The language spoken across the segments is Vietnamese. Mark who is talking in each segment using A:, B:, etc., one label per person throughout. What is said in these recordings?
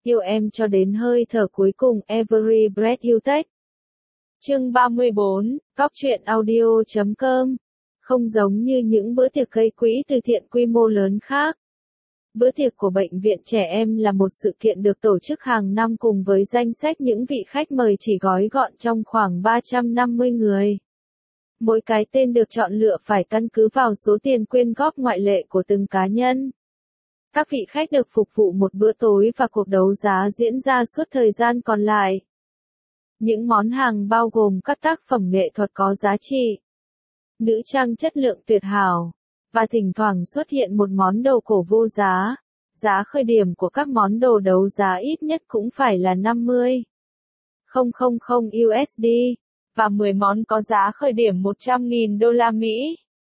A: Yêu em cho đến hơi thở cuối cùng. Every breath you take. Chương 34, Góc truyện audio.com. Không giống như những bữa tiệc gây quỹ từ thiện quy mô lớn khác. Bữa tiệc của Bệnh viện Trẻ Em là một sự kiện được tổ chức hàng năm cùng với danh sách những vị khách mời chỉ gói gọn trong khoảng 350 người. Mỗi cái tên được chọn lựa phải căn cứ vào số tiền quyên góp ngoại lệ của từng cá nhân. Các vị khách được phục vụ một bữa tối và cuộc đấu giá diễn ra suốt thời gian còn lại. Những món hàng bao gồm các tác phẩm nghệ thuật có giá trị, nữ trang chất lượng tuyệt hảo, và thỉnh thoảng xuất hiện một món đồ cổ vô giá. Giá khởi điểm của các món đồ đấu giá ít nhất cũng phải là 50.000 USD, và 10 món có giá khởi điểm 100.000 đô la Mỹ.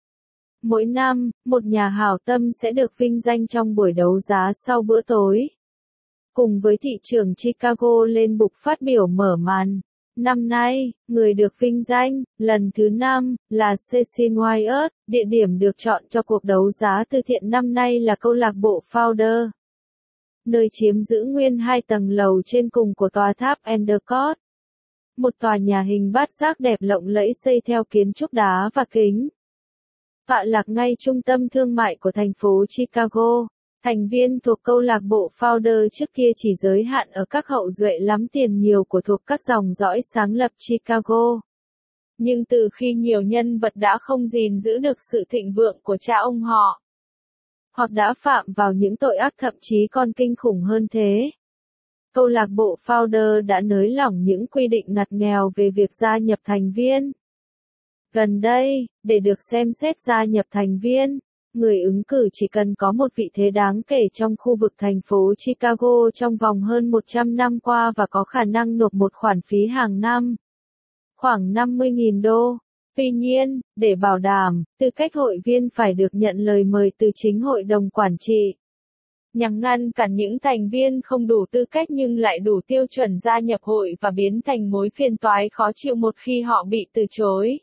A: Mỗi năm, một nhà hảo tâm sẽ được vinh danh trong buổi đấu giá sau bữa tối. Cùng với thị trưởng Chicago lên bục phát biểu mở màn. Năm nay, người được vinh danh, lần thứ 5, là Cecil Wyatt. Địa điểm được chọn cho cuộc đấu giá từ thiện năm nay là câu lạc bộ Founder, nơi chiếm giữ nguyên 2 tầng lầu trên cùng của tòa tháp Endicott. Một tòa nhà hình bát giác đẹp lộng lẫy xây theo kiến trúc đá và kính. Tọa lạc ngay trung tâm thương mại của thành phố Chicago. Thành viên thuộc câu lạc bộ Founder trước kia chỉ giới hạn ở các hậu duệ lắm tiền nhiều của thuộc các dòng dõi sáng lập Chicago. Nhưng từ khi nhiều nhân vật đã không gìn giữ được sự thịnh vượng của cha ông họ, hoặc đã phạm vào những tội ác thậm chí còn kinh khủng hơn thế, câu lạc bộ Founder đã nới lỏng những quy định ngặt nghèo về việc gia nhập thành viên. Gần đây, để được xem xét gia nhập thành viên, người ứng cử chỉ cần có một vị thế đáng kể trong khu vực thành phố Chicago trong vòng hơn 100 năm qua và có khả năng nộp một khoản phí hàng năm, khoảng 50.000 đô. Tuy nhiên, để bảo đảm, tư cách hội viên phải được nhận lời mời từ chính hội đồng quản trị. Nhằm ngăn cản những thành viên không đủ tư cách nhưng lại đủ tiêu chuẩn gia nhập hội và biến thành mối phiền toái khó chịu một khi họ bị từ chối.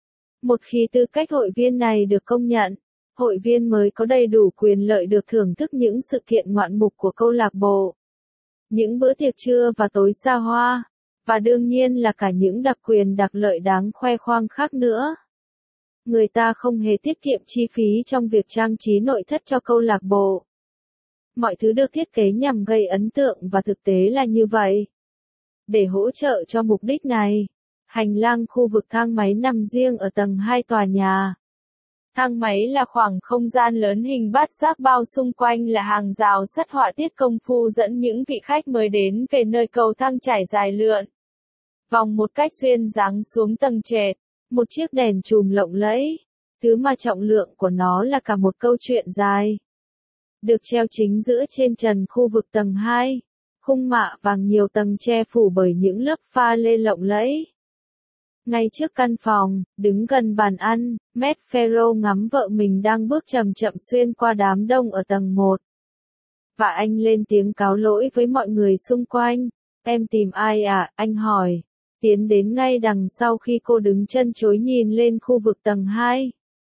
A: Một khi tư cách hội viên này được công nhận, hội viên mới có đầy đủ quyền lợi được thưởng thức những sự kiện ngoạn mục của câu lạc bộ, những bữa tiệc trưa và tối xa hoa, và đương nhiên là cả những đặc quyền đặc lợi đáng khoe khoang khác nữa. Người ta không hề tiết kiệm chi phí trong việc trang trí nội thất cho câu lạc bộ. Mọi thứ được thiết kế nhằm gây ấn tượng và thực tế là như vậy. Để hỗ trợ cho mục đích này, hành lang khu vực thang máy nằm riêng ở tầng 2 tòa nhà. Thang máy là khoảng không gian lớn hình bát giác bao xung quanh là hàng rào sắt họa tiết công phu dẫn những vị khách mới đến về nơi cầu thang trải dài lượn vòng một cách duyên dáng xuống tầng trệt. Một chiếc đèn chùm lộng lẫy, thứ mà trọng lượng của nó là cả một câu chuyện dài, được treo chính giữa trên trần khu vực tầng 2, khung mạ vàng nhiều tầng che phủ bởi những lớp pha lê lộng lẫy. Ngay trước căn phòng, đứng gần bàn ăn, Matt Farrell ngắm vợ mình đang bước chậm chậm xuyên qua đám đông ở tầng 1. Và anh lên tiếng cáo lỗi với mọi người xung quanh. Em tìm ai à? Anh hỏi. Tiến đến ngay đằng sau khi cô đứng chân chối nhìn lên khu vực tầng 2,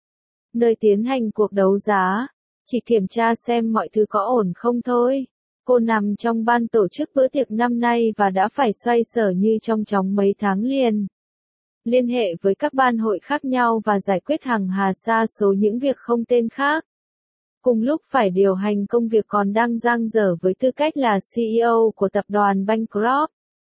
A: nơi tiến hành cuộc đấu giá. Chỉ kiểm tra xem mọi thứ có ổn không thôi. Cô nằm trong ban tổ chức bữa tiệc năm nay và đã phải xoay sở như trong chóng mấy tháng liền. Liên hệ với các ban hội khác nhau và giải quyết hàng hà sa số những việc không tên khác. Cùng lúc phải điều hành công việc còn đang dang dở với tư cách là CEO của tập đoàn Bancroft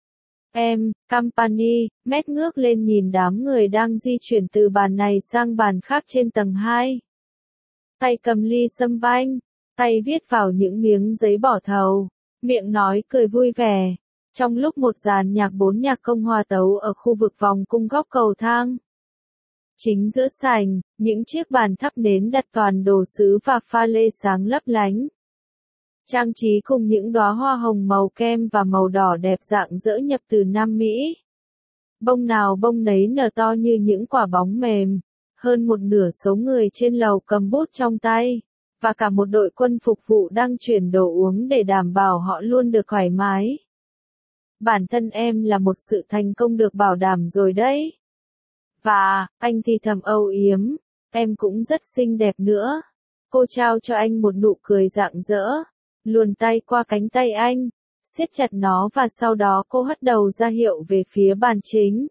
A: Company. Matt ngước lên nhìn đám người đang di chuyển từ bàn này sang bàn khác trên tầng 2. Tay cầm ly sâm banh, tay viết vào những miếng giấy bỏ thầu, miệng nói cười vui vẻ. Trong lúc một dàn nhạc 4 nhạc công hòa tấu ở khu vực vòng cung góc cầu thang. Chính giữa sảnh, những chiếc bàn thắp nến đặt toàn đồ sứ và pha lê sáng lấp lánh. Trang trí cùng những đóa hoa hồng màu kem và màu đỏ đẹp rạng rỡ nhập từ Nam Mỹ. Bông nào bông nấy nở to như những quả bóng mềm. Hơn một nửa số người trên lầu cầm bút trong tay, và cả một đội quân phục vụ đang chuyển đồ uống để đảm bảo họ luôn được thoải mái. Bản thân em là một sự thành công được bảo đảm rồi đấy. Và, anh thì thầm âu yếm, em cũng rất xinh đẹp nữa. Cô trao cho anh một nụ cười rạng rỡ, luồn tay qua cánh tay anh. siết chặt nó và sau đó cô hất đầu ra hiệu về phía bàn chính.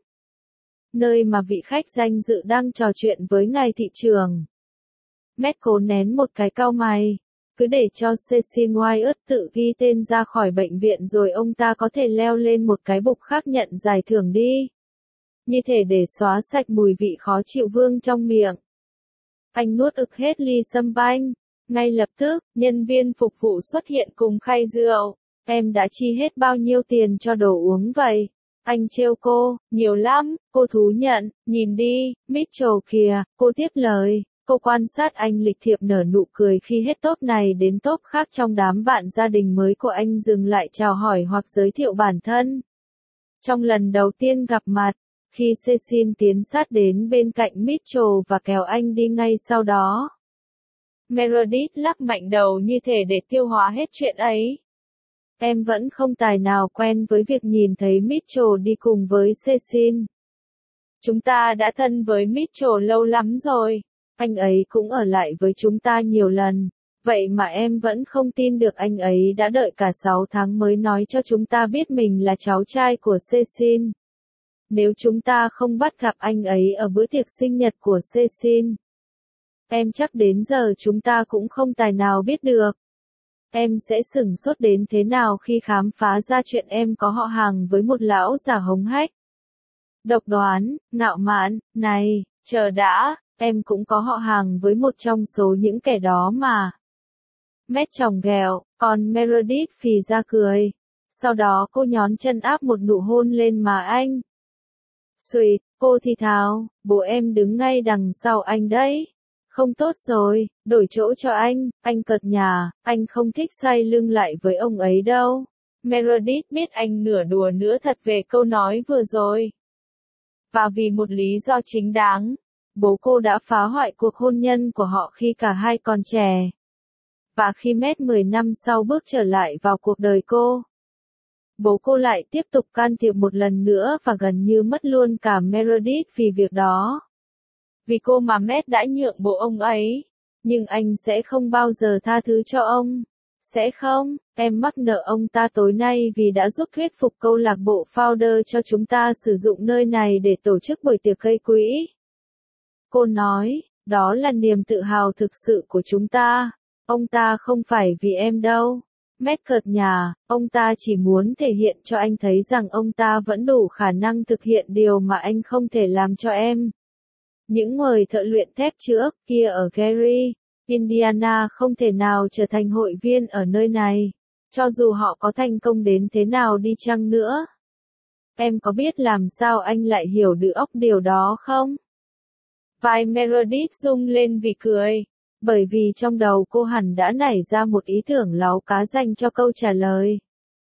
A: Nơi mà vị khách danh dự đang trò chuyện với ngài thị trưởng. Matt cố nén một cái cau mày. Cứ để cho Cecil Wyatt tự ghi tên ra khỏi bệnh viện rồi ông ta có thể leo lên một cái bục khác nhận giải thưởng đi. Như thể để xóa sạch mùi vị khó chịu vương trong miệng. Anh nuốt ực hết ly sâm banh. Ngay lập tức, nhân viên phục vụ xuất hiện cùng khay rượu. Em đã chi hết bao nhiêu tiền cho đồ uống vậy? Anh trêu cô, nhiều lắm, cô thú nhận, nhìn đi, Mitchell kìa, cô tiếp lời. Cô quan sát anh lịch thiệp nở nụ cười khi hết tốp này đến tốp khác trong đám bạn gia đình mới của anh dừng lại chào hỏi hoặc giới thiệu bản thân. Trong lần đầu tiên gặp mặt, khi Cecil tiến sát đến bên cạnh Mitchell và kéo anh đi ngay sau đó. Meredith lắc mạnh đầu như thể để tiêu hóa hết chuyện ấy. Em vẫn không tài nào quen với việc nhìn thấy Mitchell đi cùng với Cecil. Chúng ta đã thân với Mitchell lâu lắm rồi. Anh ấy cũng ở lại với chúng ta nhiều lần. Vậy mà em vẫn không tin được anh ấy đã đợi cả 6 tháng mới nói cho chúng ta biết mình là cháu trai của Cecil. Nếu chúng ta không bắt gặp anh ấy ở bữa tiệc sinh nhật của Cecil, em chắc đến giờ chúng ta cũng không tài nào biết được. Em sẽ sửng sốt đến thế nào khi khám phá ra chuyện em có họ hàng với một lão già hống hách. Độc đoán, ngạo mạn, này, chờ đã, em cũng có họ hàng với một trong số những kẻ đó mà. Matt chòng ghẹo, còn Meredith phì ra cười. Sau đó cô nhón chân áp một nụ hôn lên má anh. Sweet, cô thì thào, bố em đứng ngay đằng sau anh đấy. Không tốt rồi, đổi chỗ cho anh cợt nhả, anh không thích xoay lưng lại với ông ấy đâu. Meredith biết anh nửa đùa nửa thật về câu nói vừa rồi. Và vì một lý do chính đáng, bố cô đã phá hoại cuộc hôn nhân của họ khi cả hai còn trẻ. Và khi Matt 10 năm sau bước trở lại vào cuộc đời cô, bố cô lại tiếp tục can thiệp một lần nữa và gần như mất luôn cả Meredith vì việc đó. Vì cô mà Matt đã nhượng bộ ông ấy. Nhưng anh sẽ không bao giờ tha thứ cho ông. Sẽ không, em mắc nợ ông ta tối nay vì đã giúp thuyết phục câu lạc bộ Founder cho chúng ta sử dụng nơi này để tổ chức buổi tiệc gây quỹ. Cô nói, đó là niềm tự hào thực sự của chúng ta. Ông ta không phải vì em đâu. Matt cợt nhả, ông ta chỉ muốn thể hiện cho anh thấy rằng ông ta vẫn đủ khả năng thực hiện điều mà anh không thể làm cho em. Những người thợ luyện thép trước kia ở Gary, Indiana không thể nào trở thành hội viên ở nơi này, cho dù họ có thành công đến thế nào đi chăng nữa. Em có biết làm sao anh lại hiểu được điều đó không? Vai Meredith rung lên vì cười, bởi vì trong đầu cô hẳn đã nảy ra một ý tưởng láu cá dành cho câu trả lời.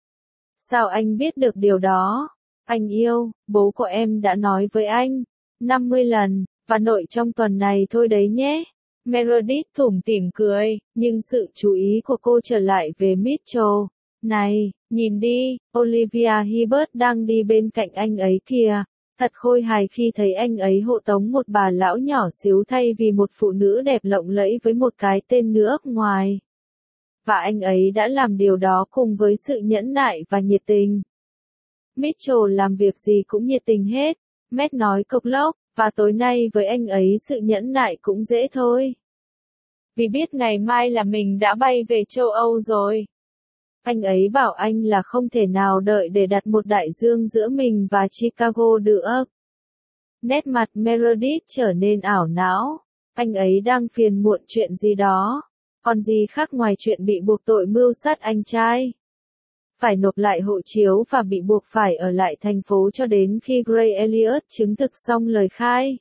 A: Sao anh biết được điều đó? Anh yêu, bố của em đã nói với anh 50 lần. Và nội trong tuần này thôi đấy nhé. Meredith tủm tỉm cười, nhưng sự chú ý của cô trở lại về Mitchell. Này, nhìn đi, Olivia Hibbert đang đi bên cạnh anh ấy kìa. Thật khôi hài khi thấy anh ấy hộ tống một bà lão nhỏ xíu thay vì một phụ nữ đẹp lộng lẫy với một cái tên nước ngoài. Và anh ấy đã làm điều đó cùng với sự nhẫn nại và nhiệt tình. Mitchell làm việc gì cũng nhiệt tình hết. Matt nói cộc lốc. Và tối nay với anh ấy sự nhẫn nại cũng dễ thôi. Vì biết ngày mai là mình đã bay về châu Âu rồi. Anh ấy bảo anh là không thể nào đợi để đặt một đại dương giữa mình và Chicago được. Nét mặt Meredith trở nên ảo não. Anh ấy đang phiền muộn chuyện gì đó. Còn gì khác ngoài chuyện bị buộc tội mưu sát anh trai. Phải nộp lại hộ chiếu và bị buộc phải ở lại thành phố cho đến khi Gray Elliott chứng thực xong lời khai.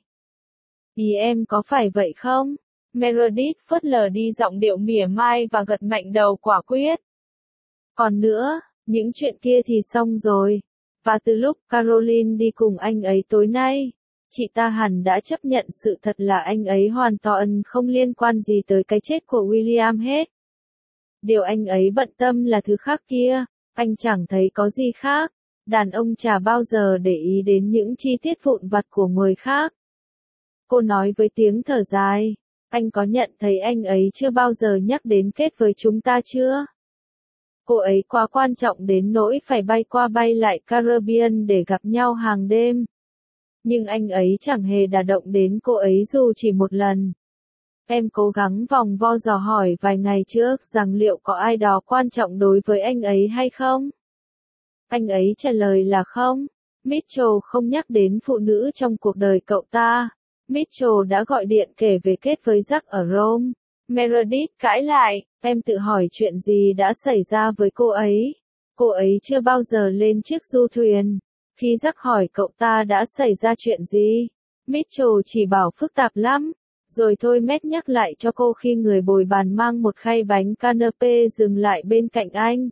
A: Ý em có phải vậy không? Meredith phớt lờ đi giọng điệu mỉa mai và gật mạnh đầu quả quyết. Còn nữa, những chuyện kia thì xong rồi. Và từ lúc Caroline đi cùng anh ấy tối nay, chị ta hẳn đã chấp nhận sự thật là anh ấy hoàn toàn không liên quan gì tới cái chết của William hết. Điều anh ấy bận tâm là thứ khác kia. Anh chẳng thấy có gì khác. Đàn ông chả bao giờ để ý đến những chi tiết vụn vặt của người khác. Cô nói với tiếng thở dài. Anh có nhận thấy anh ấy chưa bao giờ nhắc đến kết với chúng ta chưa? Cô ấy quá quan trọng đến nỗi phải bay qua bay lại Caribbean để gặp nhau hàng đêm. Nhưng anh ấy chẳng hề đả động đến cô ấy dù chỉ một lần. Em cố gắng vòng vo dò hỏi vài ngày trước rằng liệu có ai đó quan trọng đối với anh ấy hay không? Anh ấy trả lời là không. Mitchell không nhắc đến phụ nữ trong cuộc đời cậu ta. Mitchell đã gọi điện kể về kết với Jack ở Rome. Meredith cãi lại, em tự hỏi chuyện gì đã xảy ra với cô ấy. Cô ấy chưa bao giờ lên chiếc du thuyền. Khi Jack hỏi cậu ta đã xảy ra chuyện gì, Mitchell chỉ bảo phức tạp lắm. Rồi thôi Matt nhắc lại cho cô khi người bồi bàn mang một khay bánh canapé dừng lại bên cạnh anh.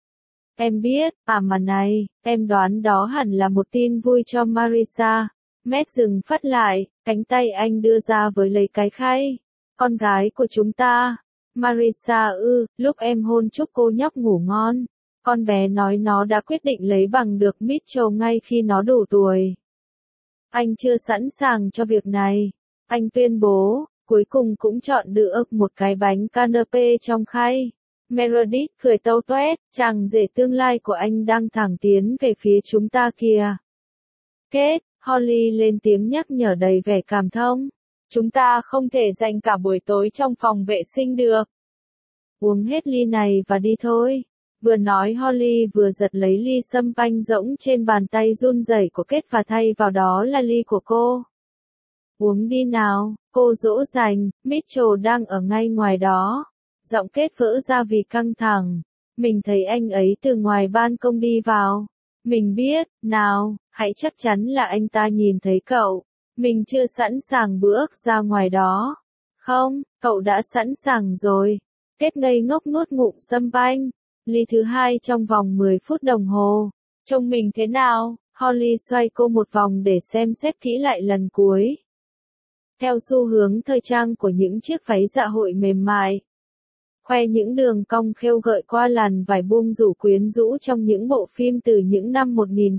A: Em biết, mà này, em đoán đó hẳn là một tin vui cho Marissa. Matt dừng phát lại, cánh tay anh đưa ra với lấy cái khay. Con gái của chúng ta. Marissa lúc em hôn chúc cô nhóc ngủ ngon. Con bé nói nó đã quyết định lấy bằng được Mitchell ngay khi nó đủ tuổi. Anh chưa sẵn sàng cho việc này. Anh tuyên bố, cuối cùng cũng chọn được một cái bánh canapé trong khay. Meredith cười tâu toét, chàng rể tương lai của anh đang thẳng tiến về phía chúng ta kìa. Kết, Holly lên tiếng nhắc nhở đầy vẻ cảm thông. Chúng ta không thể dành cả buổi tối trong phòng vệ sinh được. Uống hết ly này và đi thôi. Vừa nói Holly vừa giật lấy ly sâm panh rỗng trên bàn tay run rẩy của Kết và thay vào đó là ly của cô. Uống đi nào, cô dỗ dành, Mitchell đang ở ngay ngoài đó. Giọng Kết vỡ ra vì căng thẳng. Mình thấy anh ấy từ ngoài ban công đi vào. Mình biết, nào, hãy chắc chắn là anh ta nhìn thấy cậu. Mình chưa sẵn sàng bước ra ngoài đó. Không, cậu đã sẵn sàng rồi. Kết ngây ngốc nuốt ngụm sâm panh. Ly thứ hai trong vòng 10 phút đồng hồ. Trông mình thế nào? Holly xoay cô một vòng để xem xét kỹ lại lần cuối. Theo xu hướng thời trang của những chiếc váy dạ hội mềm mại. Khoe những đường cong khêu gợi qua làn vải buông rủ quyến rũ trong những bộ phim từ những năm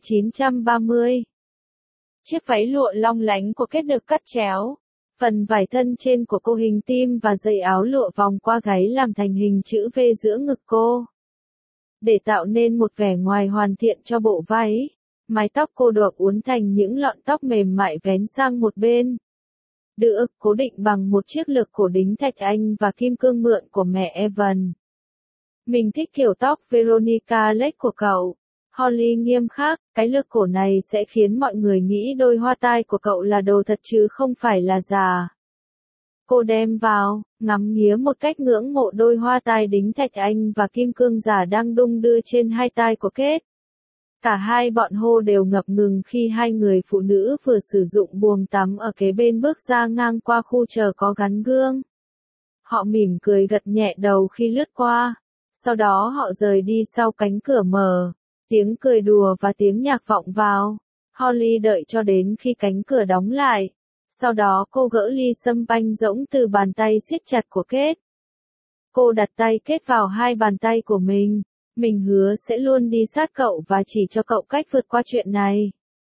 A: 1930. Chiếc váy lụa long lánh của Kết được cắt chéo. Phần vải thân trên của cô hình tim và dây áo lụa vòng qua gáy làm thành hình chữ V giữa ngực cô. Để tạo nên một vẻ ngoài hoàn thiện cho bộ váy, mái tóc cô được uốn thành những lọn tóc mềm mại vén sang một bên. Được cố định bằng một chiếc lược cổ đính thạch anh và kim cương mượn của mẹ Evan. Mình thích kiểu tóc Veronica Lake của cậu. Holly nghiêm khắc, cái lược cổ này sẽ khiến mọi người nghĩ đôi hoa tai của cậu là đồ thật chứ không phải là giả. Cô đem vào, ngắm nghía một cách ngưỡng mộ đôi hoa tai đính thạch anh và kim cương giả đang đung đưa trên hai tai của Kết. Cả hai bọn hô đều ngập ngừng khi hai người phụ nữ vừa sử dụng buồng tắm ở kế bên bước ra ngang qua khu chờ có gắn gương. Họ mỉm cười gật nhẹ đầu khi lướt qua. Sau đó họ rời đi sau cánh cửa mở. Tiếng cười đùa và tiếng nhạc vọng vào. Holly đợi cho đến khi cánh cửa đóng lại. Sau đó cô gỡ ly sâm panh rỗng từ bàn tay siết chặt của Kết. Cô đặt tay Kết vào hai bàn tay của mình. Mình hứa sẽ luôn đi sát cậu và chỉ cho cậu cách vượt qua chuyện này.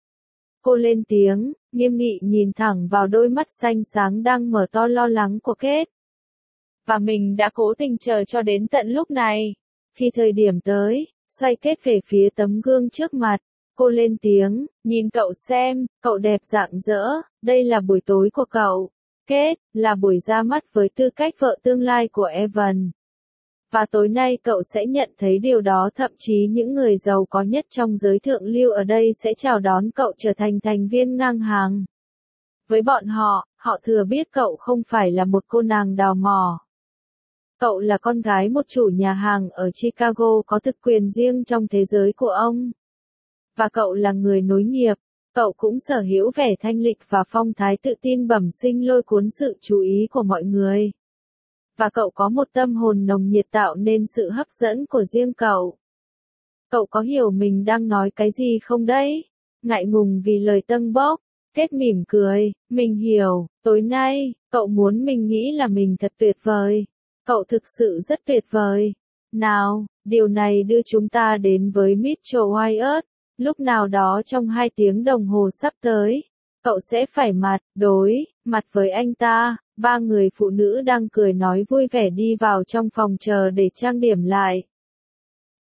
A: Cô lên tiếng, nghiêm nghị nhìn thẳng vào đôi mắt xanh sáng đang mở to lo lắng của Kết. Và mình đã cố tình chờ cho đến tận lúc này. Khi thời điểm tới, xoay Kết về phía tấm gương trước mặt. Cô lên tiếng, nhìn cậu xem, cậu đẹp rạng rỡ, đây là buổi tối của cậu. Kết, là buổi ra mắt với tư cách vợ tương lai của Evan. Và tối nay cậu sẽ nhận thấy điều đó, thậm chí những người giàu có nhất trong giới thượng lưu ở đây sẽ chào đón cậu trở thành thành viên ngang hàng. Với bọn họ, họ thừa biết cậu không phải là một cô nàng đào mỏ. Cậu là con gái một chủ nhà hàng ở Chicago có thực quyền riêng trong thế giới của ông. Và cậu là người nối nghiệp. Cậu cũng sở hữu vẻ thanh lịch và phong thái tự tin bẩm sinh lôi cuốn sự chú ý của mọi người. Và cậu có một tâm hồn nồng nhiệt tạo nên sự hấp dẫn của riêng cậu. Cậu có hiểu mình đang nói cái gì không đấy? Ngại ngùng vì lời tâng bốc, Kết mỉm cười, mình hiểu, tối nay, cậu muốn mình nghĩ là mình thật tuyệt vời. Cậu thực sự rất tuyệt vời. Nào, điều này đưa chúng ta đến với Mitchell Wyatt. Lúc nào đó trong 2 tiếng đồng hồ sắp tới, cậu sẽ phải đối mặt với anh ta. 3 người phụ nữ đang cười nói vui vẻ đi vào trong phòng chờ để trang điểm lại.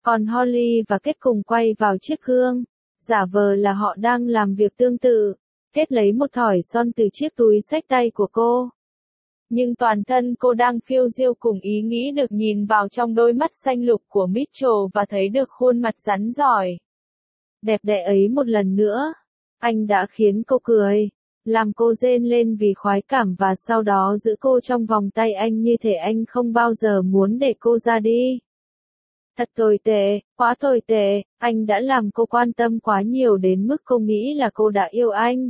A: Còn Holly và Kết cùng quay vào chiếc gương, giả vờ là họ đang làm việc tương tự. Kết lấy một thỏi son từ chiếc túi xách tay của cô. Nhưng toàn thân cô đang phiêu diêu cùng ý nghĩ được nhìn vào trong đôi mắt xanh lục của Mitchell và thấy được khuôn mặt rắn rỏi đẹp đẽ ấy một lần nữa. Anh đã khiến cô cười, làm cô rên lên vì khoái cảm và sau đó giữ cô trong vòng tay anh như thể anh không bao giờ muốn để cô ra đi. Thật tồi tệ, quá tồi tệ, anh đã làm cô quan tâm quá nhiều đến mức cô nghĩ là cô đã yêu anh.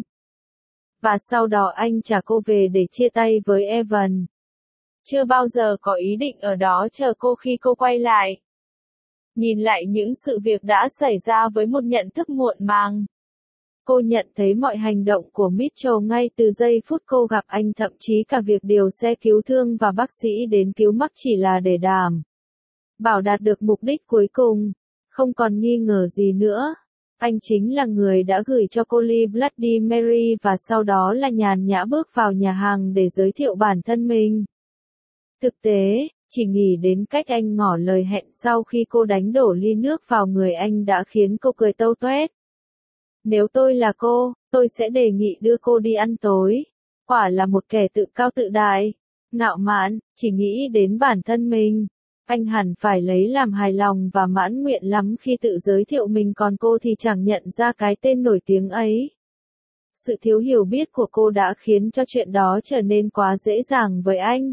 A: Và sau đó anh trả cô về để chia tay với Evan. Chưa bao giờ có ý định ở đó chờ cô khi cô quay lại. Nhìn lại những sự việc đã xảy ra với một nhận thức muộn màng. Cô nhận thấy mọi hành động của Mitchell ngay từ giây phút cô gặp anh, thậm chí cả việc điều xe cứu thương và bác sĩ đến cứu Mark chỉ là để đảm bảo đạt được mục đích cuối cùng. Không còn nghi ngờ gì nữa. Anh chính là người đã gửi cho cô ly Bloody Mary và sau đó là nhàn nhã bước vào nhà hàng để giới thiệu bản thân mình. Thực tế, chỉ nghĩ đến cách anh ngỏ lời hẹn sau khi cô đánh đổ ly nước vào người anh đã khiến cô cười tâu toét. Nếu tôi là cô, tôi sẽ đề nghị đưa cô đi ăn tối. Quả là một kẻ tự cao tự đại, ngạo mạn, chỉ nghĩ đến bản thân mình. Anh hẳn phải lấy làm hài lòng và mãn nguyện lắm khi tự giới thiệu mình, còn cô thì chẳng nhận ra cái tên nổi tiếng ấy. Sự thiếu hiểu biết của cô đã khiến cho chuyện đó trở nên quá dễ dàng với anh.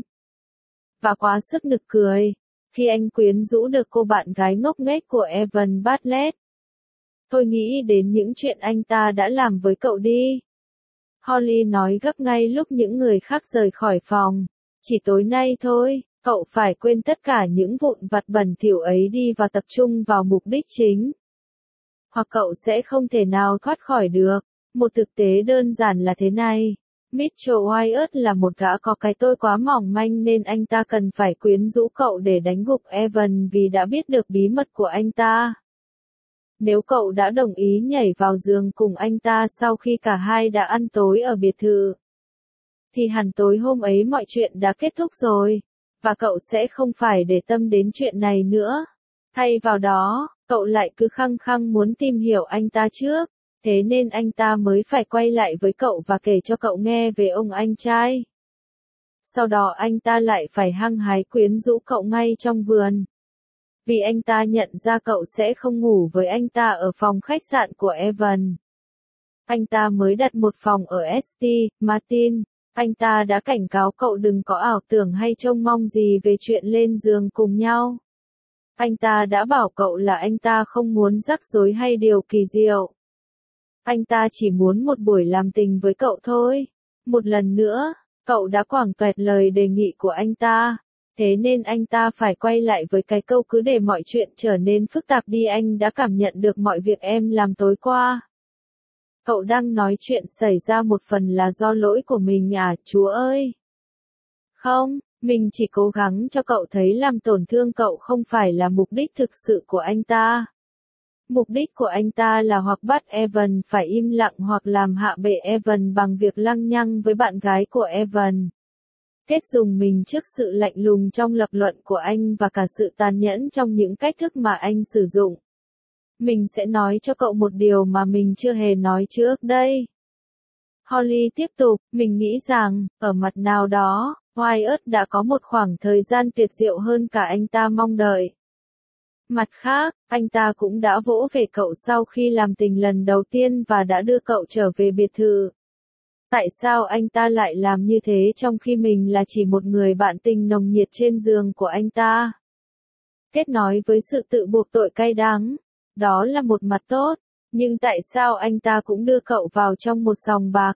A: Và quá sức nực cười, khi anh quyến rũ được cô bạn gái ngốc nghếch của Evan Bartlett. Tôi nghĩ đến những chuyện anh ta đã làm với cậu đi. Holly nói gấp ngay lúc những người khác rời khỏi phòng. Chỉ tối nay thôi, cậu phải quên tất cả những vụn vặt bẩn thỉu ấy đi và tập trung vào mục đích chính. Hoặc cậu sẽ không thể nào thoát khỏi được. Một thực tế đơn giản là thế này. Mitchell Wyatt là một gã có cái tôi quá mỏng manh nên anh ta cần phải quyến rũ cậu để đánh gục Evan vì đã biết được bí mật của anh ta. Nếu cậu đã đồng ý nhảy vào giường cùng anh ta sau khi cả hai đã ăn tối ở biệt thự, thì hẳn tối hôm ấy mọi chuyện đã kết thúc rồi, và cậu sẽ không phải để tâm đến chuyện này nữa. Thay vào đó, cậu lại cứ khăng khăng muốn tìm hiểu anh ta trước, thế nên anh ta mới phải quay lại với cậu và kể cho cậu nghe về ông anh trai. Sau đó anh ta lại phải hăng hái quyến rũ cậu ngay trong vườn. Vì anh ta nhận ra cậu sẽ không ngủ với anh ta ở phòng khách sạn của Evan. Anh ta mới đặt một phòng ở St. Martin. Anh ta đã cảnh cáo cậu đừng có ảo tưởng hay trông mong gì về chuyện lên giường cùng nhau. Anh ta đã bảo cậu là anh ta không muốn rắc rối hay điều kỳ diệu. Anh ta chỉ muốn một buổi làm tình với cậu thôi. Một lần nữa, cậu đã quảng toẹt lời đề nghị của anh ta. Thế nên anh ta phải quay lại với cái câu cứ để mọi chuyện trở nên phức tạp đi, anh đã cảm nhận được mọi việc em làm tối qua. Cậu đang nói chuyện xảy ra một phần là do lỗi của mình à, Chúa ơi? Không, mình chỉ cố gắng cho cậu thấy làm tổn thương cậu không phải là mục đích thực sự của anh ta. Mục đích của anh ta là hoặc bắt Evan phải im lặng hoặc làm hạ bệ Evan bằng việc lăng nhăng với bạn gái của Evan. Kết dùng mình trước sự lạnh lùng trong lập luận của anh và cả sự tàn nhẫn trong những cách thức mà anh sử dụng. Mình sẽ nói cho cậu một điều mà mình chưa hề nói trước đây. Holly tiếp tục, mình nghĩ rằng, ở mặt nào đó, Wyatt đã có một khoảng thời gian tuyệt diệu hơn cả anh ta mong đợi. Mặt khác, anh ta cũng đã vỗ về cậu sau khi làm tình lần đầu tiên và đã đưa cậu trở về biệt thự. Tại sao anh ta lại làm như thế trong khi mình là chỉ một người bạn tình nồng nhiệt trên giường của anh ta? Kết nói với sự tự buộc tội cay đắng. Đó là một mặt tốt, nhưng tại sao anh ta cũng đưa cậu vào trong một sòng bạc?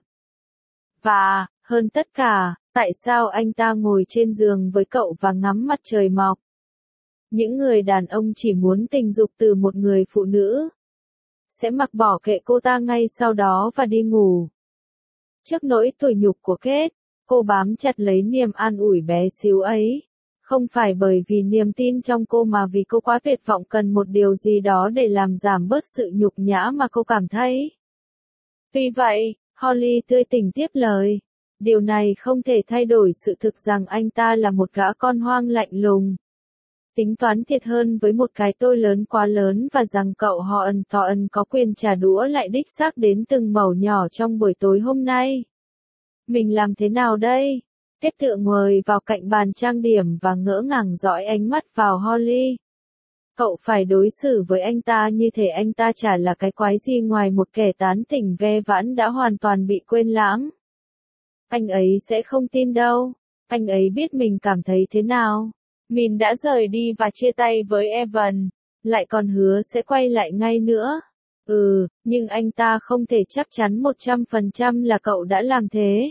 A: Và, hơn tất cả, tại sao anh ta ngồi trên giường với cậu và ngắm mặt trời mọc? Những người đàn ông chỉ muốn tình dục từ một người phụ nữ sẽ mặc bỏ kệ cô ta ngay sau đó và đi ngủ. Trước nỗi tủi nhục của Kết, cô bám chặt lấy niềm an ủi bé xíu ấy. Không phải bởi vì niềm tin trong cô mà vì cô quá tuyệt vọng cần một điều gì đó để làm giảm bớt sự nhục nhã mà cô cảm thấy. Tuy vậy, Holly tươi tỉnh tiếp lời. Điều này không thể thay đổi sự thực rằng anh ta là một gã con hoang lạnh lùng. tính toán thiệt hơn với một cái tôi lớn quá lớn và rằng cậu họ ẩn tò ẩn có quyền trả đũa lại đích xác đến từng mẩu nhỏ trong buổi tối hôm nay. Mình làm thế nào đây? Kết tựa ngồi vào cạnh bàn trang điểm và ngỡ ngàng dõi ánh mắt vào Holly. Cậu phải đối xử với anh ta như thể anh ta chả là cái quái gì ngoài một kẻ tán tỉnh ve vãn đã hoàn toàn bị quên lãng. Anh ấy sẽ không tin đâu. Anh ấy biết mình cảm thấy thế nào. Mình đã rời đi và chia tay với Evan, lại còn hứa sẽ quay lại ngay nữa. Nhưng anh ta không thể chắc chắn 100% là cậu đã làm thế.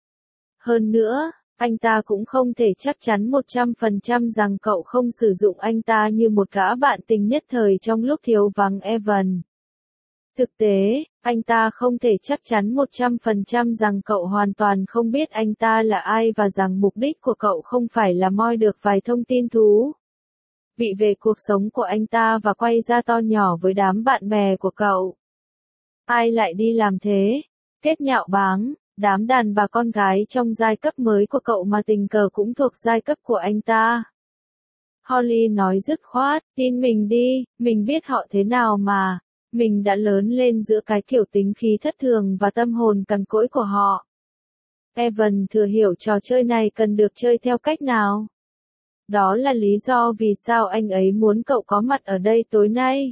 A: Hơn nữa, anh ta cũng không thể chắc chắn 100% rằng cậu không sử dụng anh ta như một gã bạn tình nhất thời trong lúc thiếu vắng Evan. Thực tế, anh ta không thể chắc chắn 100% rằng cậu hoàn toàn không biết anh ta là ai và rằng mục đích của cậu không phải là moi được vài thông tin thú vị về cuộc sống của anh ta và quay ra to nhỏ với đám bạn bè của cậu. Ai lại đi làm thế? Kết nhạo báng, đám đàn bà con gái trong giai cấp mới của cậu mà tình cờ cũng thuộc giai cấp của anh ta. Holly nói dứt khoát, tin mình đi, mình biết họ thế nào mà. Mình đã lớn lên giữa cái kiểu tính khí thất thường và tâm hồn cằn cỗi của họ. Evan thừa hiểu trò chơi này cần được chơi theo cách nào. Đó là lý do vì sao anh ấy muốn cậu có mặt ở đây tối nay.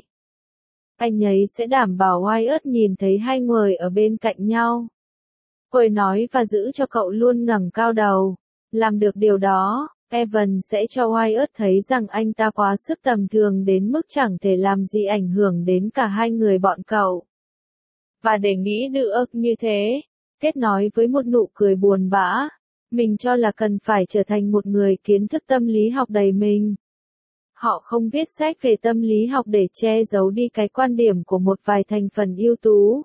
A: Anh ấy sẽ đảm bảo Wyatt nhìn thấy hai người ở bên cạnh nhau. Quầy nói và giữ cho cậu luôn ngẩng cao đầu. Làm được điều đó, Evan sẽ cho Wyatt thấy rằng anh ta quá sức tầm thường đến mức chẳng thể làm gì ảnh hưởng đến cả hai người bọn cậu. Và để nghĩ được như thế, Kết nói với một nụ cười buồn bã, mình cho là cần phải trở thành một người kiến thức tâm lý học đầy mình. Họ không viết sách về tâm lý học để che giấu đi cái quan điểm của một vài thành phần ưu tú.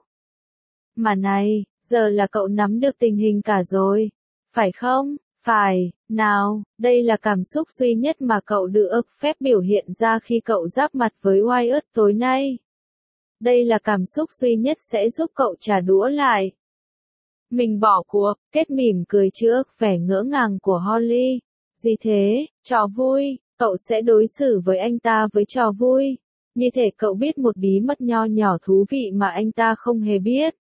A: Mà này, giờ là cậu nắm được tình hình cả rồi, phải không? Phải, nào, đây là cảm xúc duy nhất mà cậu được phép biểu hiện ra khi cậu giáp mặt với Wyatt tối nay. Đây là cảm xúc duy nhất sẽ giúp cậu trả đũa lại. Mình bỏ cuộc, Kết mỉm cười trước vẻ ngỡ ngàng của Holly. Gì thế, trò vui, cậu sẽ đối xử với anh ta với trò vui. Như thể cậu biết một bí mật nho nhỏ thú vị mà anh ta không hề biết.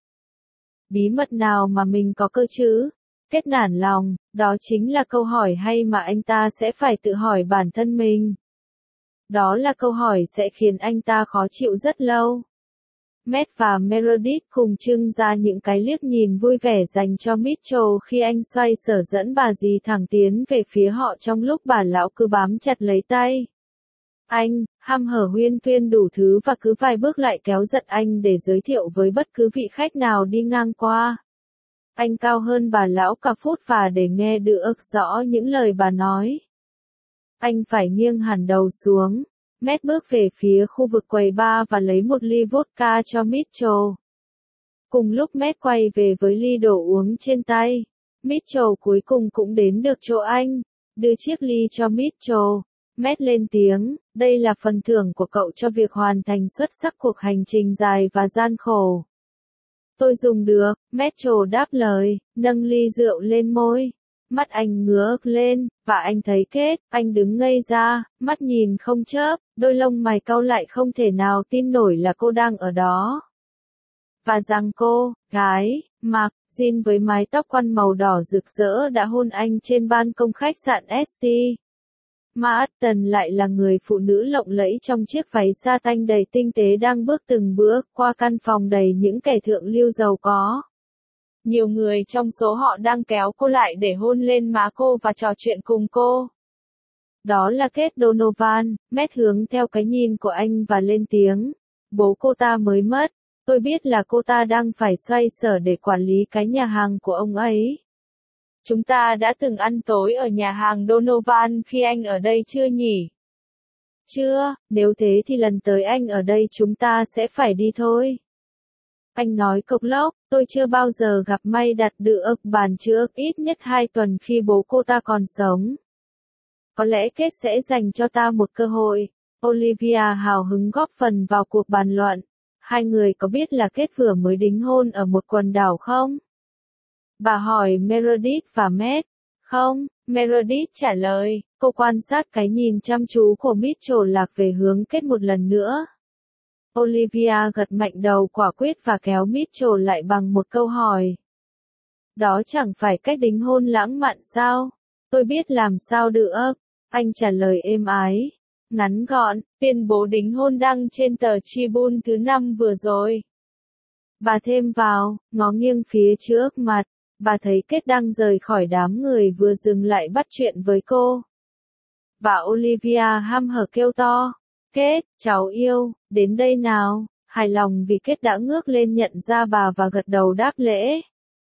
A: Bí mật nào mà mình có cơ chứ? Kết nản lòng, đó chính là câu hỏi hay mà anh ta sẽ phải tự hỏi bản thân mình. Đó là câu hỏi sẽ khiến anh ta khó chịu rất lâu. Matt và Meredith cùng trưng ra những cái liếc nhìn vui vẻ dành cho Mitchell khi anh xoay sở dẫn bà dì thẳng tiến về phía họ trong lúc bà lão cứ bám chặt lấy tay. Anh, hăm hở huyên thuyên đủ thứ và cứ vài bước lại kéo giật anh để giới thiệu với bất cứ vị khách nào đi ngang qua. Anh cao hơn bà lão cả phút và để nghe được rõ những lời bà nói. Anh phải nghiêng hẳn đầu xuống. Matt bước về phía khu vực quầy bar và lấy một ly vodka cho Mitchell. Cùng lúc Matt quay về với ly đồ uống trên tay, Mitchell cuối cùng cũng đến được chỗ anh, đưa chiếc ly cho Mitchell. Matt lên tiếng, đây là phần thưởng của cậu cho việc hoàn thành xuất sắc cuộc hành trình dài và gian khổ. Tôi dùng được, Mitchell đáp lời, nâng ly rượu lên môi. Mắt anh ngước lên, và anh thấy Kết, anh đứng ngây ra, mắt nhìn không chớp, đôi lông mày cau lại không thể nào tin nổi là cô đang ở đó. Và rằng cô, gái, mặc, jean với mái tóc quăn màu đỏ rực rỡ đã hôn anh trên ban công khách sạn St. Martin lại là người phụ nữ lộng lẫy trong chiếc váy sa tanh đầy tinh tế đang bước từng bước qua căn phòng đầy những kẻ thượng lưu giàu có. Nhiều người trong số họ đang kéo cô lại để hôn lên má cô và trò chuyện cùng cô. Đó là Kate Donovan. Matt hướng theo cái nhìn của anh và lên tiếng. Bố cô ta mới mất. Tôi biết là cô ta đang phải xoay sở để quản lý cái nhà hàng của ông ấy. Chúng ta đã từng ăn tối ở nhà hàng Donovan khi anh ở đây chưa nhỉ? Chưa, nếu thế thì lần tới anh ở đây chúng ta sẽ phải đi thôi. Anh nói cộc lốc, tôi chưa bao giờ gặp may đặt được bàn trước ít nhất 2 tuần khi bố cô ta còn sống. Có lẽ Kết sẽ dành cho ta một cơ hội. Olivia hào hứng góp phần vào cuộc bàn luận. Hai người có biết là Kết vừa mới đính hôn ở một quần đảo không? Bà hỏi Meredith và Matt. Không, Meredith trả lời, cô quan sát cái nhìn chăm chú của Mitchell lạc về hướng kết một lần nữa. Olivia gật mạnh đầu quả quyết và kéo Mitchell lại bằng một câu hỏi. Đó chẳng phải cách đính hôn lãng mạn sao? Tôi biết làm sao được. Anh trả lời êm ái. Ngắn gọn, tuyên bố đính hôn đăng trên tờ Tribune thứ 5 vừa rồi. Bà thêm vào, ngó nghiêng phía trước mặt. Bà thấy Kết đang rời khỏi đám người vừa dừng lại bắt chuyện với cô. Và Olivia hăm hở kêu to. Kết, cháu yêu, đến đây nào. Hài lòng vì Kết đã ngước lên nhận ra bà và gật đầu đáp lễ.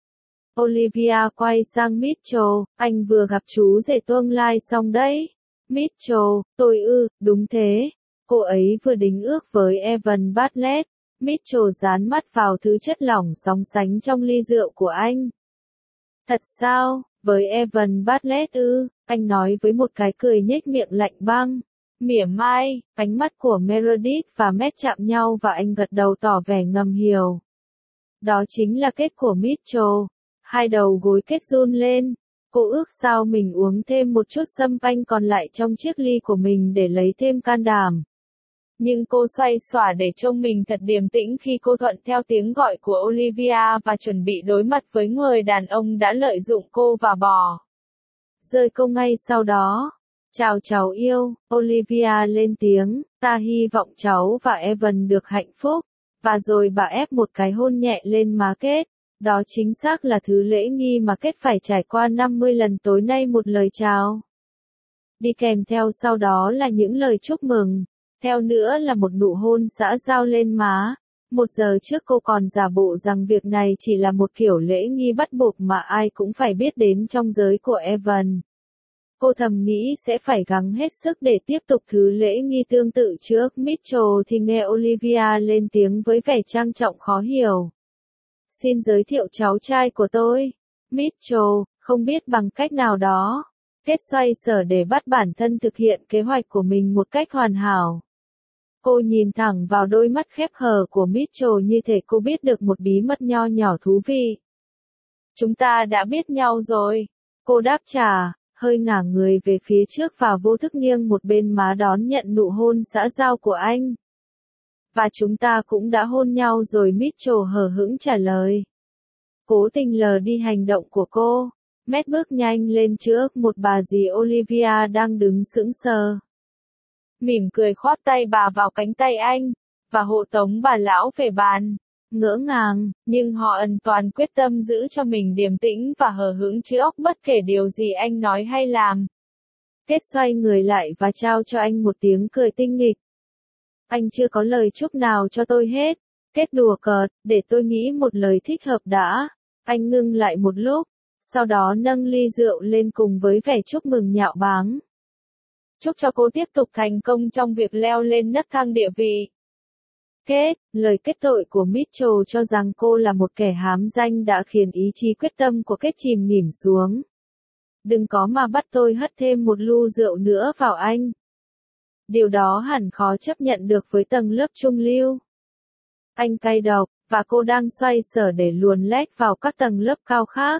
A: Olivia quay sang Mitchell, anh vừa gặp chú rể tương lai xong đấy. Mitchell, tôi đúng thế. Cô ấy vừa đính ước với Evan Bartlett. Mitchell dán mắt vào thứ chất lỏng sóng sánh trong ly rượu của anh. Thật sao, với Evan Bartlett anh nói với một cái cười nhếch miệng lạnh băng. Mỉa mai, ánh mắt của Meredith và Matt chạm nhau và anh gật đầu tỏ vẻ ngầm hiểu. Đó chính là Kết của Mitchell. Hai đầu gối Kết run lên. Cô ước sao mình uống thêm một chút sâm panh còn lại trong chiếc ly của mình để lấy thêm can đảm. Nhưng cô xoay xỏa để trông mình thật điềm tĩnh khi cô thuận theo tiếng gọi của Olivia và chuẩn bị đối mặt với người đàn ông đã lợi dụng cô và bỏ rơi cô ngay sau đó. Chào cháu yêu, Olivia lên tiếng, ta hy vọng cháu và Evan được hạnh phúc. Và rồi bà ép một cái hôn nhẹ lên má Kết. Đó chính xác là thứ lễ nghi mà Kết phải trải qua 50 lần tối nay một lời chào. Đi kèm theo sau đó là những lời chúc mừng. Theo nữa là một nụ hôn xã giao lên má. 1 giờ trước cô còn giả bộ rằng việc này chỉ là một kiểu lễ nghi bắt buộc mà ai cũng phải biết đến trong giới của Evan. Cô thầm nghĩ sẽ phải gắng hết sức để tiếp tục thứ lễ nghi tương tự trước Mitchell thì nghe Olivia lên tiếng với vẻ trang trọng khó hiểu. Xin giới thiệu cháu trai của tôi. Mitchell, không biết bằng cách nào đó. Kết xoay sở để bắt bản thân thực hiện kế hoạch của mình một cách hoàn hảo. Cô nhìn thẳng vào đôi mắt khép hờ của Mitchell như thể cô biết được một bí mật nho nhỏ thú vị. Chúng ta đã biết nhau rồi. Cô đáp trả, hơi ngả người về phía trước và vô thức nghiêng một bên má đón nhận nụ hôn xã giao của anh. Và chúng ta cũng đã hôn nhau rồi, Mitchell hờ hững trả lời. Cố tình lờ đi hành động của cô. Matt bước nhanh lên trước một bà dì Olivia đang đứng sững sờ. Mỉm cười khoác tay bà vào cánh tay anh, và hộ tống bà lão về bàn. Ngỡ ngàng, nhưng họ ẩn toàn quyết tâm giữ cho mình điềm tĩnh và hờ hững chứ óc bất kể điều gì anh nói hay làm. Kết xoay người lại và trao cho anh một tiếng cười tinh nghịch. Anh chưa có lời chúc nào cho tôi hết. Kết đùa cợt, để tôi nghĩ một lời thích hợp đã. Anh ngưng lại một lúc, sau đó nâng ly rượu lên cùng với vẻ chúc mừng nhạo báng. Chúc cho cô tiếp tục thành công trong việc leo lên nấc thang địa vị. Kết, lời kết tội của Mitchell cho rằng cô là một kẻ hám danh đã khiến ý chí quyết tâm của Kết chìm nghỉm xuống. Đừng có mà bắt tôi hất thêm một lu rượu nữa vào anh. Điều đó hẳn khó chấp nhận được với tầng lớp trung lưu. Anh cay độc, và cô đang xoay sở để luồn lách vào các tầng lớp cao khác.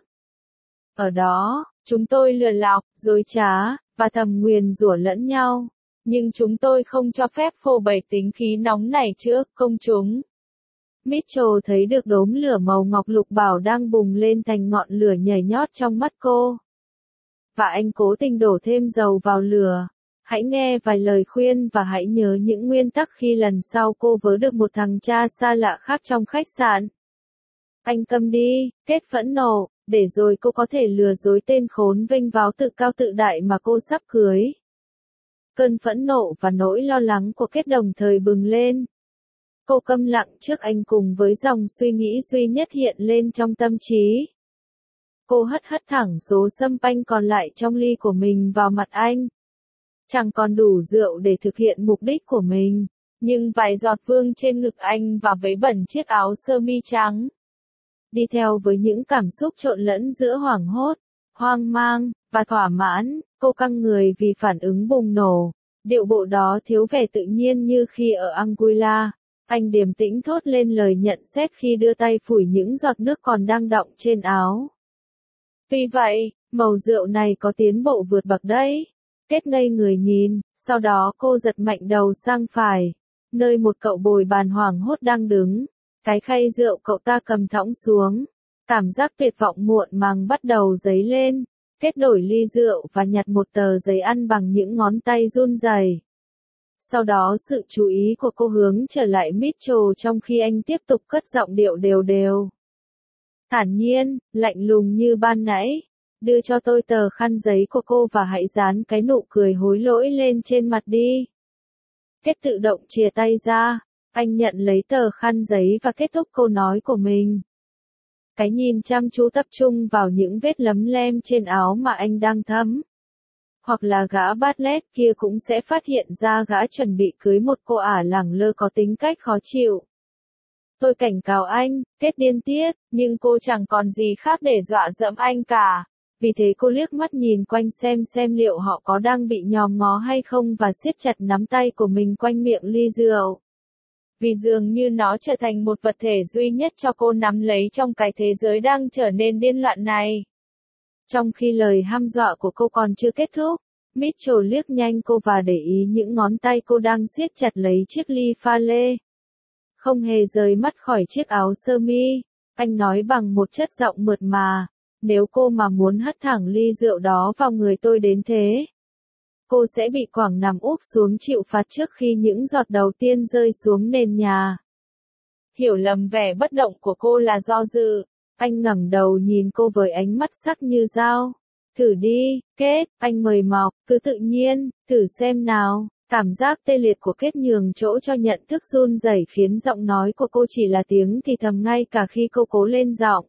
A: Ở đó, chúng tôi lừa lọc, dối trá, và thầm nguyền rủa lẫn nhau. Nhưng chúng tôi không cho phép phô bày tính khí nóng này trước công chúng. Mitchell thấy được đốm lửa màu ngọc lục bảo đang bùng lên thành ngọn lửa nhảy nhót trong mắt cô. Và anh cố tình đổ thêm dầu vào lửa. Hãy nghe vài lời khuyên và hãy nhớ những nguyên tắc khi lần sau cô vớ được một thằng cha xa lạ khác trong khách sạn. Anh câm đi, Kết phẫn nộ, để rồi cô có thể lừa dối tên khốn vênh váo tự cao tự đại mà cô sắp cưới. Cơn phẫn nộ và nỗi lo lắng của Kết đồng thời bừng lên. Cô câm lặng trước anh cùng với dòng suy nghĩ duy nhất hiện lên trong tâm trí. Cô hất thẳng số sâm panh còn lại trong ly của mình vào mặt anh. Chẳng còn đủ rượu để thực hiện mục đích của mình, nhưng vài giọt vương trên ngực anh và vấy bẩn chiếc áo sơ mi trắng. Đi theo với những cảm xúc trộn lẫn giữa hoảng hốt, hoang mang, và thỏa mãn, cô căng người vì phản ứng bùng nổ. Điệu bộ đó thiếu vẻ tự nhiên như khi ở Anguilla. Anh điềm tĩnh thốt lên lời nhận xét khi đưa tay phủi những giọt nước còn đang đọng trên áo. Vì vậy, Màu rượu này có tiến bộ vượt bậc đấy. Kết ngây người nhìn, sau đó cô giật mạnh đầu sang phải, nơi một cậu bồi bàn hoảng hốt đang đứng. Cái khay rượu cậu ta cầm thõng xuống. Cảm giác tuyệt vọng muộn màng bắt đầu dấy lên. Kết đổi ly rượu và nhặt một tờ giấy ăn bằng những ngón tay run rẩy. Sau đó sự chú ý của cô hướng trở lại Mitchell trong khi anh tiếp tục cất giọng điệu đều đều. Thản nhiên, lạnh lùng như ban nãy. Đưa cho tôi tờ khăn giấy của cô và hãy dán cái nụ cười hối lỗi lên trên mặt đi. Kết tự động chìa tay ra. Anh nhận lấy tờ khăn giấy và kết thúc câu nói của mình. Cái nhìn chăm chú tập trung vào những vết lấm lem trên áo mà anh đang thấm. Hoặc là gã Bartlett kia cũng sẽ phát hiện ra gã chuẩn bị cưới một cô ả lẳng lơ có tính cách khó chịu. Tôi cảnh cáo anh, Kết điên tiết, nhưng cô chẳng còn gì khác để dọa dẫm anh cả. Vì thế cô liếc mắt nhìn quanh xem liệu họ có đang bị nhòm ngó hay không và siết chặt nắm tay của mình quanh miệng ly rượu. Vì dường như nó trở thành một vật thể duy nhất cho cô nắm lấy trong cái thế giới đang trở nên điên loạn này. Trong khi lời hăm dọa của cô còn chưa kết thúc, Mitchell liếc nhanh cô và để ý những ngón tay cô đang siết chặt lấy chiếc ly pha lê. Không hề rời mắt khỏi chiếc áo sơ mi, anh nói bằng một chất giọng mượt mà, nếu cô mà muốn hất thẳng ly rượu đó vào người tôi đến thế, cô sẽ bị quẳng nằm úp xuống chịu phạt trước khi những giọt đầu tiên rơi xuống nền nhà. Hiểu lầm vẻ bất động của cô là do dự. Anh ngẩng đầu nhìn cô với ánh mắt sắc như dao. Thử đi, Kết, anh mời mọc, cứ tự nhiên, thử xem nào. Cảm giác tê liệt của Kết nhường chỗ cho nhận thức run rẩy khiến giọng nói của cô chỉ là tiếng thì thầm ngay cả khi cô cố lên giọng.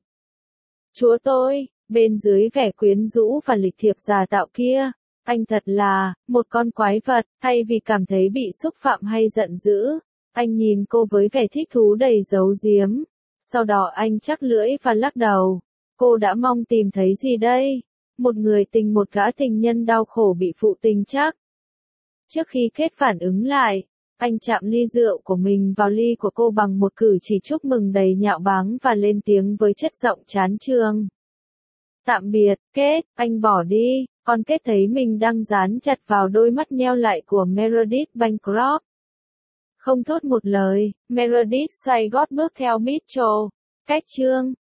A: Chúa tôi, bên dưới vẻ quyến rũ và lịch thiệp giả tạo kia, anh thật là một con quái vật. Thay vì cảm thấy bị xúc phạm hay giận dữ, anh nhìn cô với vẻ thích thú đầy giấu giếm. Sau đó anh chắc lưỡi và lắc đầu. Cô đã mong tìm thấy gì đây? Một người tình, một gã tình nhân đau khổ bị phụ tình chắc. Trước khi Kết phản ứng lại, anh chạm ly rượu của mình vào ly của cô bằng một cử chỉ chúc mừng đầy nhạo báng và lên tiếng với chất giọng chán chường. Tạm biệt, Kết, anh bỏ đi. Còn Kết thấy mình đang dán chặt vào đôi mắt nheo lại của Meredith Bancroft. Không thốt một lời, Meredith xoay gót bước theo Mitchell. Cách chương